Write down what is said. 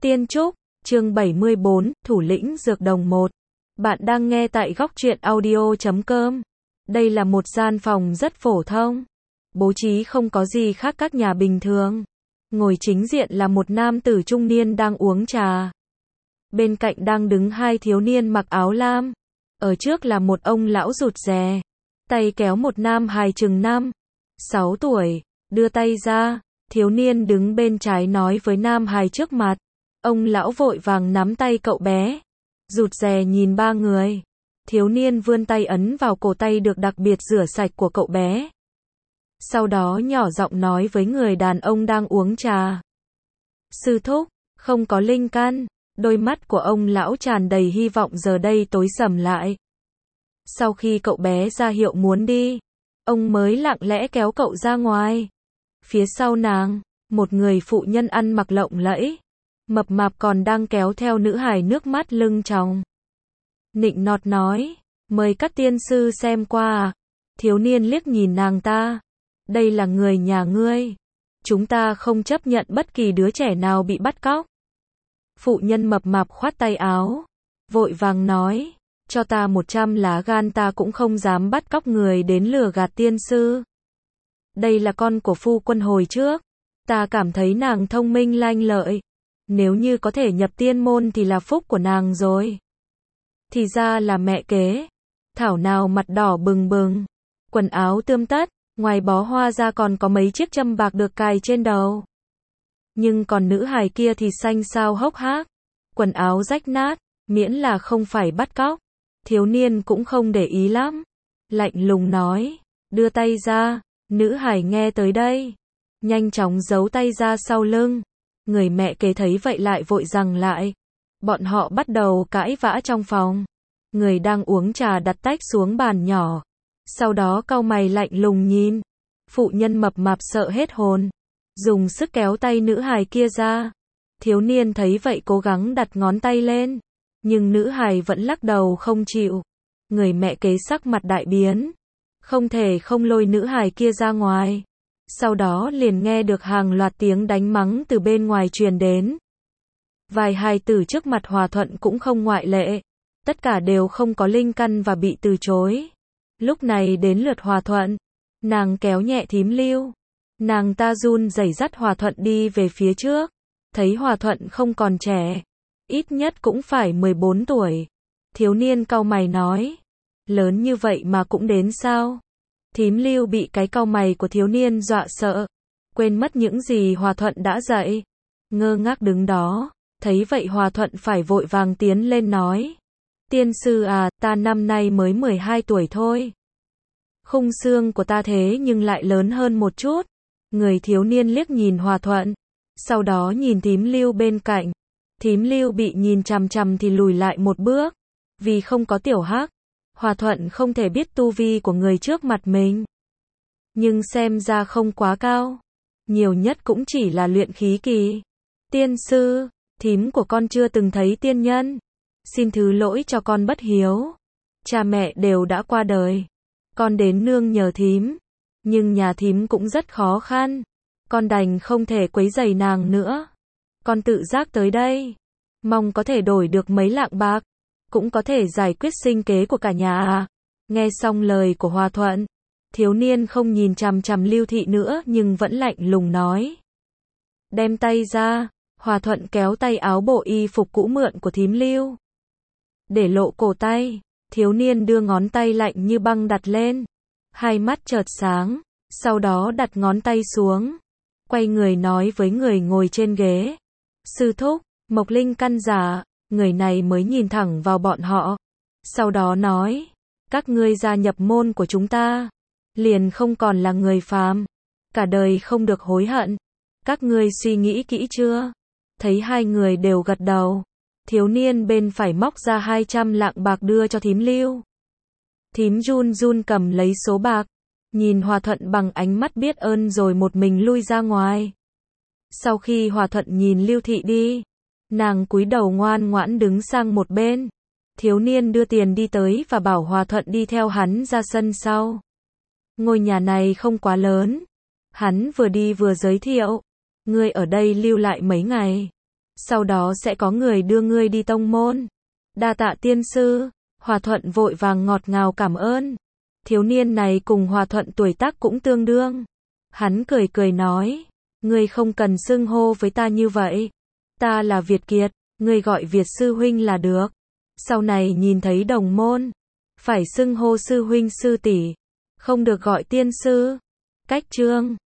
Tiên Trúc, chương 74, Thủ lĩnh Dược Đồng 1. Bạn đang nghe tại góc truyện audio.com. Đây là một gian phòng rất phổ thông. Bố trí không có gì khác các nhà bình thường. Ngồi chính diện là một nam tử trung niên đang uống trà. Bên cạnh đang đứng hai thiếu niên mặc áo lam. Ở trước là một ông lão rụt rè. Tay kéo một nam hài chừng 5-6 tuổi. Đưa tay ra. Thiếu niên đứng bên trái nói với nam hài trước mặt. Ông lão vội vàng nắm tay cậu bé. Rụt rè nhìn ba người. Thiếu niên vươn tay ấn vào cổ tay được đặc biệt rửa sạch của cậu bé. Sau đó nhỏ giọng nói với người đàn ông đang uống trà. Sư thúc, không có linh căn. Đôi mắt của ông lão tràn đầy hy vọng giờ đây tối sầm lại. Sau khi cậu bé ra hiệu muốn đi, ông mới lặng lẽ kéo cậu ra ngoài. Phía sau nàng, một người phụ nhân ăn mặc lộng lẫy, mập mạp còn đang kéo theo nữ hài nước mắt lưng tròng. Nịnh nọt nói, mời các tiên sư xem qua à. Thiếu niên liếc nhìn nàng ta. Đây là người nhà ngươi. Chúng ta không chấp nhận bất kỳ đứa trẻ nào bị bắt cóc. Phụ nhân mập mạp khoát tay áo, vội vàng nói, cho ta 100 lá gan ta cũng không dám bắt cóc người đến lừa gạt tiên sư. Đây là con của phu quân hồi trước. Ta cảm thấy nàng thông minh lanh lợi. Nếu như có thể nhập tiên môn thì là phúc của nàng rồi. Thì ra là mẹ kế. Thảo nào mặt đỏ bừng bừng. Quần áo tươm tất. Ngoài bó hoa ra còn có mấy chiếc châm bạc được cài trên đầu. Nhưng còn nữ hài kia thì xanh xao hốc hác. Quần áo rách nát. Miễn là không phải bắt cóc. Thiếu niên cũng không để ý lắm. Lạnh lùng nói. Đưa tay ra. Nữ hài nghe tới đây. Nhanh chóng giấu tay ra sau lưng. Người mẹ kế thấy vậy lại vội giằng lại. Bọn họ bắt đầu cãi vã trong phòng. Người đang uống trà đặt tách xuống bàn nhỏ. Sau đó cau mày lạnh lùng nhìn. Phụ nhân mập mạp sợ hết hồn. Dùng sức kéo tay nữ hài kia ra. Thiếu niên thấy vậy cố gắng đặt ngón tay lên. Nhưng nữ hài vẫn lắc đầu không chịu. Người mẹ kế sắc mặt đại biến. Không thể không lôi nữ hài kia ra ngoài. Sau đó liền nghe được hàng loạt tiếng đánh mắng từ bên ngoài truyền đến. Vài hài tử trước mặt Hòa Thuận cũng không ngoại lệ. Tất cả đều không có linh căn và bị từ chối. Lúc này đến lượt Hòa Thuận. Nàng kéo nhẹ Thím Lưu. Nàng ta run rẩy dắt Hòa Thuận đi về phía trước. Thấy Hòa Thuận không còn trẻ. Ít nhất cũng phải 14 tuổi. Thiếu niên cau mày nói. Lớn như vậy mà cũng đến sao? Thím Lưu bị cái cau mày của thiếu niên dọa sợ. Quên mất những gì Hòa Thuận đã dạy. Ngơ ngác đứng đó. Thấy vậy Hòa Thuận phải vội vàng tiến lên nói. Tiên sư à, ta năm nay mới 12 tuổi thôi. Khung xương của ta thế nhưng lại lớn hơn một chút. Người thiếu niên liếc nhìn Hòa Thuận. Sau đó nhìn Thím Lưu bên cạnh. Thím Lưu bị nhìn chằm chằm thì lùi lại một bước. Vì không có tiểu hắc. Hòa Thuận không thể biết tu vi của người trước mặt mình. Nhưng xem ra không quá cao. Nhiều nhất cũng chỉ là luyện khí kỳ. Tiên sư, thím của con chưa từng thấy tiên nhân. Xin thứ lỗi cho con bất hiếu. Cha mẹ đều đã qua đời. Con đến nương nhờ thím. Nhưng nhà thím cũng rất khó khăn. Con đành không thể quấy rầy nàng nữa. Con tự giác tới đây. Mong có thể đổi được mấy lạng bạc. Cũng có thể giải quyết sinh kế của cả nhà à. Nghe xong lời của Hòa Thuận. Thiếu niên không nhìn chằm chằm Lưu Thị nữa nhưng vẫn lạnh lùng nói. Đem tay ra. Hòa Thuận kéo tay áo bộ y phục cũ mượn của Thím Lưu. Để lộ cổ tay. Thiếu niên đưa ngón tay lạnh như băng đặt lên. Hai mắt chợt sáng. Sau đó đặt ngón tay xuống. Quay người nói với người ngồi trên ghế. Sư thúc, Mộc Linh căn giả. Người này mới nhìn thẳng vào bọn họ. Sau đó nói. Các ngươi gia nhập môn của chúng ta. Liền không còn là người phàm. Cả đời không được hối hận. Các ngươi suy nghĩ kỹ chưa? Thấy hai người đều gật đầu. Thiếu niên bên phải móc ra 200 lạng bạc đưa cho Thím Lưu. Thím run run cầm lấy số bạc. Nhìn Hòa Thuận bằng ánh mắt biết ơn rồi một mình lui ra ngoài. Sau khi Hòa Thuận nhìn Lưu Thị đi. Nàng cúi đầu ngoan ngoãn đứng sang một bên. Thiếu niên đưa tiền đi tới và bảo Hòa Thuận đi theo hắn ra sân sau. Ngôi nhà này không quá lớn. Hắn vừa đi vừa giới thiệu. Ngươi ở đây lưu lại mấy ngày. Sau đó sẽ có người đưa ngươi đi tông môn. Đa tạ tiên sư. Hòa Thuận vội vàng ngọt ngào cảm ơn. Thiếu niên này cùng Hòa Thuận tuổi tác cũng tương đương. Hắn cười cười nói, ngươi không cần xưng hô với ta như vậy. Ta là Việt Kiệt, ngươi gọi Việt sư huynh là được. Sau này nhìn thấy đồng môn, phải xưng hô sư huynh sư tỷ, không được gọi tiên sư. Cách chương